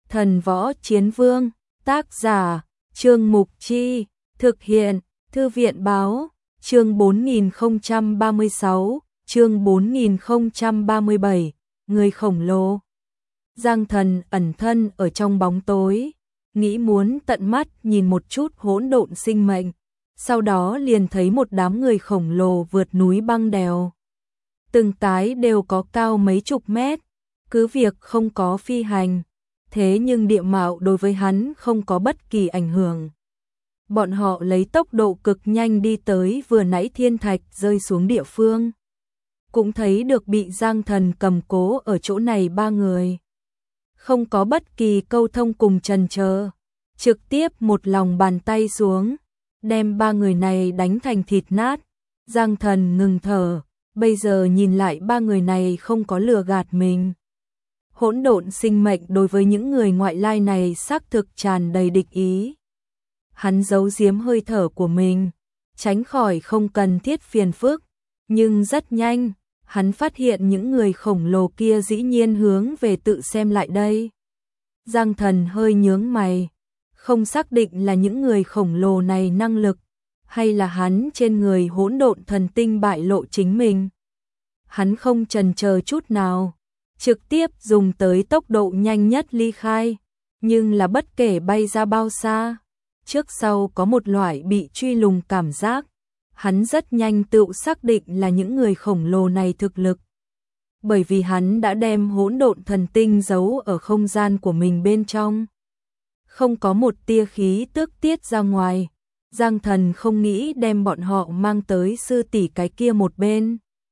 Thần Võ Chiến Vương, tác giả, Trương Mục Chi, thực hiện, Thư viện Báo, chương 4036, chương 4037, người khổng lồ. Giang Thần ẩn thân ở trong bóng tối, nghĩ muốn tận mắt nhìn một chút hỗn độn sinh mệnh, sau đó liền thấy một đám người khổng lồ vượt núi băng đèo. Từng cái đều có cao mấy chục mét, cứ việc không có phi hành, thế nhưng địa mạo đối với hắn không có bất kỳ ảnh hưởng. Bọn họ lấy tốc độ cực nhanh đi tới vừa nãy thiên thạch rơi xuống địa phương. Cũng thấy được bị Giang Thần cầm cố ở chỗ này ba người. Không có bất kỳ câu thông cùng chần chờ, trực tiếp một lòng bàn tay xuống, đem ba người này đánh thành thịt nát. Giang Thần ngừng thở, bây giờ nhìn lại ba người này không có lừa gạt mình. Hỗn độn sinh mệnh đối với những người ngoại lai này xác thực tràn đầy địch ý. Hắn giấu giếm hơi thở của mình, tránh khỏi không cần thiết phiền phức, nhưng rất nhanh, hắn phát hiện những người khổng lồ kia dĩ nhiên hướng về tự xem lại đây. Giang Thần hơi nhướng mày, không xác định là những người khổng lồ này năng lực, hay là hắn trên người hỗn độn thần tinh bại lộ chính mình. Hắn không chần chờ chút nào, trực tiếp dùng tới tốc độ nhanh nhất ly khai, nhưng là bất kể bay ra bao xa, trước sau có một loại bị truy lùng cảm giác. Hắn rất nhanh tự xác định là những người khổng lồ này thực lực. Bởi vì hắn đã đem hỗn độn thần tinh giấu ở không gian của mình bên trong. Không có một tia khí tức tiết ra ngoài. Giang Thần không nghĩ đem bọn họ mang tới sư tỷ cái kia một bên.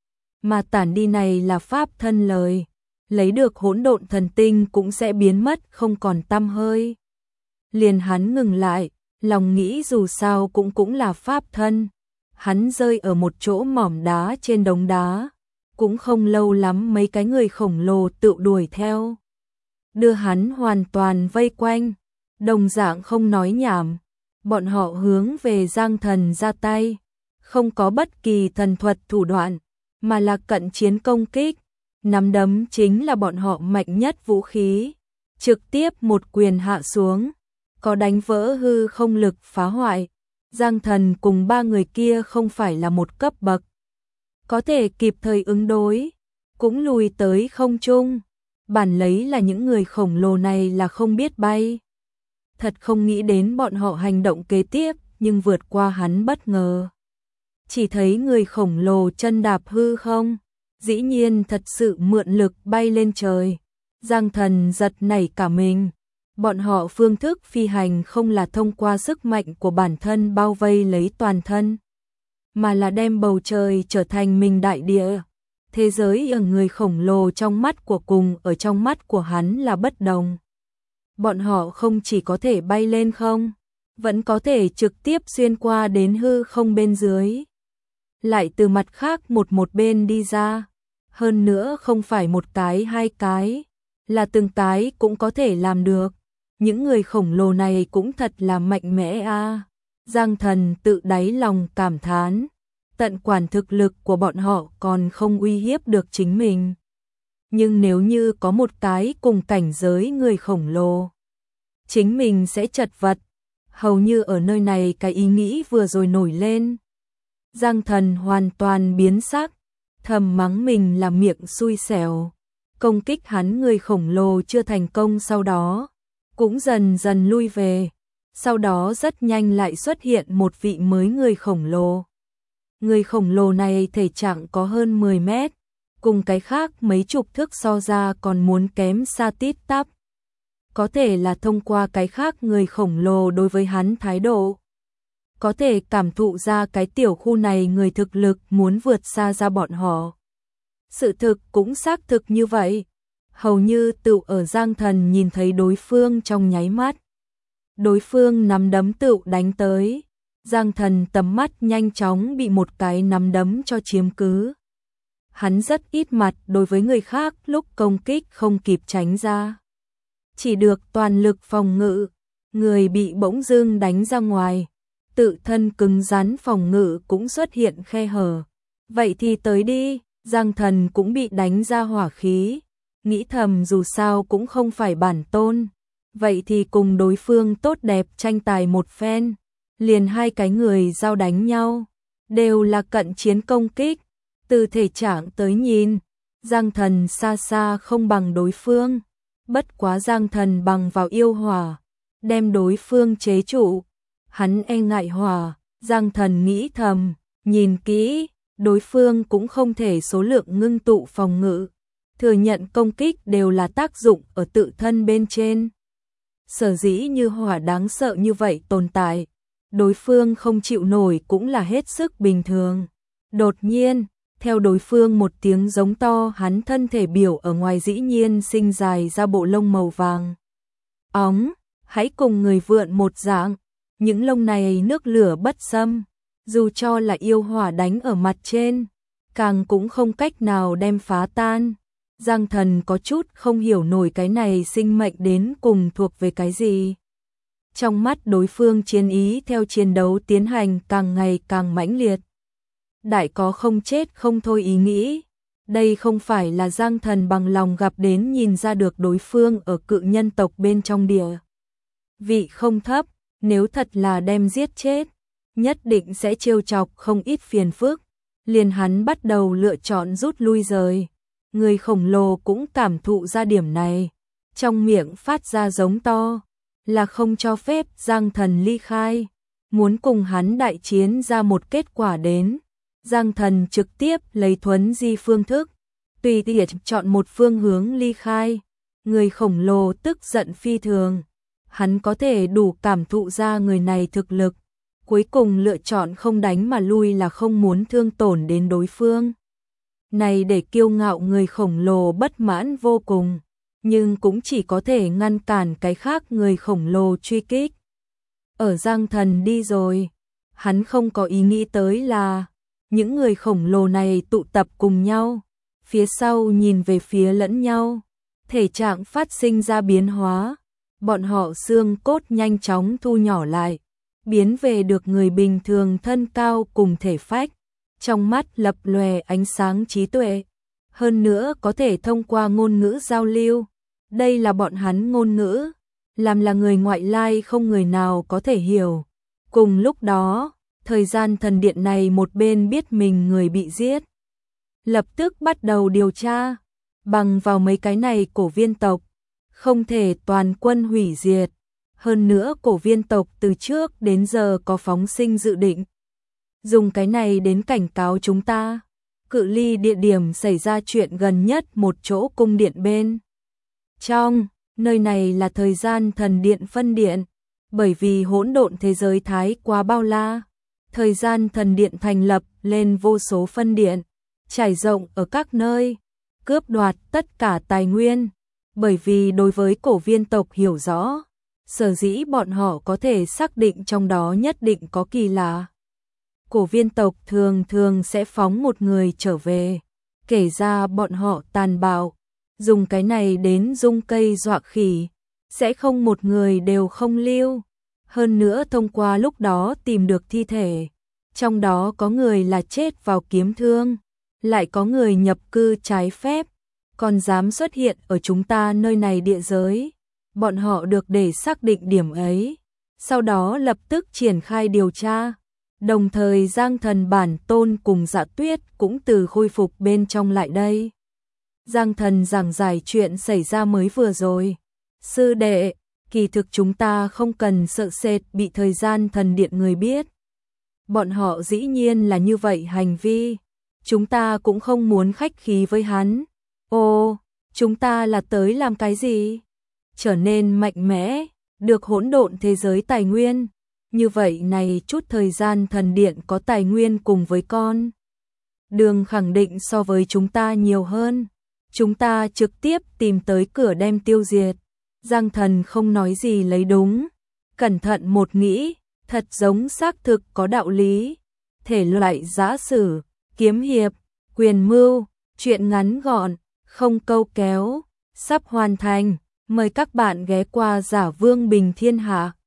Mà tản đi này là pháp thân lời. Lấy được hỗn độn thần tinh cũng sẽ biến mất không còn tăm hơi. Liền hắn ngừng lại, lòng nghĩ dù sao cũng là pháp thân. Hắn rơi ở một chỗ mỏm đá trên đống đá, cũng không lâu lắm mấy cái người khổng lồ tự đuổi theo, đưa hắn hoàn toàn vây quanh, đồng dạng không nói nhảm, bọn họ hướng về Giang Thần ra tay, không có bất kỳ thần thuật thủ đoạn, mà là cận chiến công kích, nắm đấm chính là bọn họ mạnh nhất vũ khí, trực tiếp một quyền hạ xuống, có đánh vỡ hư không lực phá hoại. Giang Thần cùng ba người kia không phải là một cấp bậc, có thể kịp thời ứng đối, cũng lùi tới không trung. Bản lấy là những người khổng lồ này là không biết bay. Thật không nghĩ đến bọn họ hành động kế tiếp, nhưng vượt qua hắn bất ngờ. Chỉ thấy người khổng lồ chân đạp hư không, dĩ nhiên thật sự mượn lực bay lên trời. Giang Thần giật nảy cả mình. Bọn họ phương thức phi hành không là thông qua sức mạnh của bản thân bao vây lấy toàn thân, mà là đem bầu trời trở thành mình đại địa. Thế giới ở người khổng lồ trong mắt của cùng ở trong mắt của hắn là bất đồng. Bọn họ không chỉ có thể bay lên không, vẫn có thể trực tiếp xuyên qua đến hư không bên dưới. Lại từ mặt khác một bên đi ra. Hơn nữa không phải một cái hai cái, là từng cái cũng có thể làm được. Những người khổng lồ này cũng thật là mạnh mẽ a. Giang Thần tự đáy lòng cảm thán, tận quản thực lực của bọn họ còn không uy hiếp được chính mình. Nhưng nếu như có một cái cùng cảnh giới người khổng lồ, chính mình sẽ chật vật. Hầu như ở nơi này cái ý nghĩ vừa rồi nổi lên. Giang Thần hoàn toàn biến sắc, thầm mắng mình là miệng xui xẻo. Công kích hắn người khổng lồ chưa thành công, sau đó cũng dần dần lui về, sau đó rất nhanh lại xuất hiện một vị mới người khổng lồ. Người khổng lồ này thể trạng có hơn 10 mét, cùng cái khác mấy chục thước so ra còn muốn kém xa tít tắp. Có thể là thông qua cái khác người khổng lồ đối với hắn thái độ, có thể cảm thụ ra cái tiểu khu này người thực lực muốn vượt xa ra bọn họ. Sự thực cũng xác thực như vậy. Hầu như tự ở Giang Thần nhìn thấy đối phương trong nháy mắt. Đối phương nắm đấm tự đánh tới. Giang Thần tầm mắt nhanh chóng bị một cái nắm đấm cho chiếm cứ. Hắn rất ít mặt đối với người khác lúc công kích không kịp tránh ra. Chỉ được toàn lực phòng ngự. Người bị bỗng dưng đánh ra ngoài. Tự thân cứng rắn phòng ngự cũng xuất hiện khe hở. Vậy thì tới đi. Giang Thần cũng bị đánh ra hỏa khí. Nghĩ thầm dù sao cũng không phải bản tôn, vậy thì cùng đối phương tốt đẹp tranh tài một phen. Liền hai cái người giao đánh nhau, đều là cận chiến công kích, từ thể trạng tới nhìn, Giang Thần xa xa không bằng đối phương, bất quá Giang Thần bằng vào yêu hỏa, đem đối phương chế trụ, hắn e ngại hỏa, Giang Thần nghĩ thầm, nhìn kỹ, đối phương cũng không thể số lượng ngưng tụ phòng ngự, thừa nhận công kích đều là tác dụng ở tự thân bên trên. Sở dĩ như hỏa đáng sợ như vậy tồn tại, đối phương không chịu nổi cũng là hết sức bình thường. Đột nhiên, theo đối phương một tiếng giống to, hắn thân thể biểu ở ngoài dĩ nhiên sinh dài ra bộ lông màu vàng óng, hãy cùng người vượn một dạng, những lông này nước lửa bất xâm, dù cho là yêu hỏa đánh ở mặt trên, càng cũng không cách nào đem phá tan. Giang Thần có chút không hiểu nổi cái này sinh mệnh đến cùng thuộc về cái gì. Trong mắt đối phương chiến ý theo chiến đấu tiến hành càng ngày càng mãnh liệt. Đại có không chết không thôi ý nghĩ. Đây không phải là Giang Thần bằng lòng gặp đến, nhìn ra được đối phương ở cự nhân tộc bên trong địa vị không thấp, nếu thật là đem giết chết, nhất định sẽ trêu chọc không ít phiền phức. Liền hắn bắt đầu lựa chọn rút lui rời. Người khổng lồ cũng cảm thụ ra điểm này, trong miệng phát ra giống to, là không cho phép Giang Thần ly khai, muốn cùng hắn đại chiến ra một kết quả đến. Giang Thần trực tiếp lấy thuấn di phương thức, tùy tiện chọn một phương hướng ly khai. Người khổng lồ tức giận phi thường, hắn có thể đủ cảm thụ ra người này thực lực, cuối cùng lựa chọn không đánh mà lui là không muốn thương tổn đến đối phương. Này để kiêu ngạo người khổng lồ bất mãn vô cùng, nhưng cũng chỉ có thể ngăn cản cái khác người khổng lồ truy kích. Ở Giang Thần đi rồi, hắn không có ý nghĩ tới là những người khổng lồ này tụ tập cùng nhau, phía sau nhìn về phía lẫn nhau, thể trạng phát sinh ra biến hóa, bọn họ xương cốt nhanh chóng thu nhỏ lại, biến về được người bình thường thân cao cùng thể phách. Trong mắt lập lòe ánh sáng trí tuệ, hơn nữa có thể thông qua ngôn ngữ giao lưu. Đây là bọn hắn ngôn ngữ, làm là người ngoại lai không người nào có thể hiểu. Cùng lúc đó, thời gian thần điện này một bên biết mình người bị giết, lập tức bắt đầu điều tra, bằng vào mấy cái này cổ viên tộc, không thể toàn quân hủy diệt. Hơn nữa cổ viên tộc từ trước đến giờ có phóng sinh dự định. Dùng cái này đến cảnh cáo chúng ta, cự ly địa điểm xảy ra chuyện gần nhất một chỗ cung điện bên trong, nơi này là thời gian thần điện phân điện, bởi vì hỗn độn thế giới thái quá bao la, thời gian thần điện thành lập lên vô số phân điện, trải rộng ở các nơi, cướp đoạt tất cả tài nguyên, bởi vì đối với cổ viên tộc hiểu rõ, sở dĩ bọn họ có thể xác định trong đó nhất định có kỳ lạ. Cổ viên tộc thường thường sẽ phóng một người trở về, kể ra bọn họ tàn bạo, dùng cái này đến dung cây dọa khỉ, sẽ không một người đều không lưu. Hơn nữa thông qua lúc đó tìm được thi thể, trong đó có người là chết vào kiếm thương, lại có người nhập cư trái phép, còn dám xuất hiện ở chúng ta nơi này địa giới. Bọn họ được để xác định điểm ấy, sau đó lập tức triển khai điều tra. Đồng thời Giang Thần bản tôn cùng Dạ Tuyết cũng từ khôi phục bên trong lại đây. Giang Thần giảng giải chuyện xảy ra mới vừa rồi. Sư đệ, kỳ thực chúng ta không cần sợ sệt bị thời gian thần điện người biết. Bọn họ dĩ nhiên là như vậy hành vi. Chúng ta cũng không muốn khách khí với hắn. Ồ, chúng ta là tới làm cái gì? Trở nên mạnh mẽ, được hỗn độn thế giới tài nguyên. Như vậy này chút thời gian thần điện có tài nguyên cùng với con. Đường khẳng định so với chúng ta nhiều hơn. Chúng ta trực tiếp tìm tới cửa đem tiêu diệt. Giang Thần không nói gì lấy đúng. Cẩn thận một nghĩ, thật giống xác thực có đạo lý. Thể loại giã sử, kiếm hiệp, quyền mưu, chuyện ngắn gọn, không câu kéo, sắp hoàn thành. Mời các bạn ghé qua Giả Vương Bình Thiên Hạ.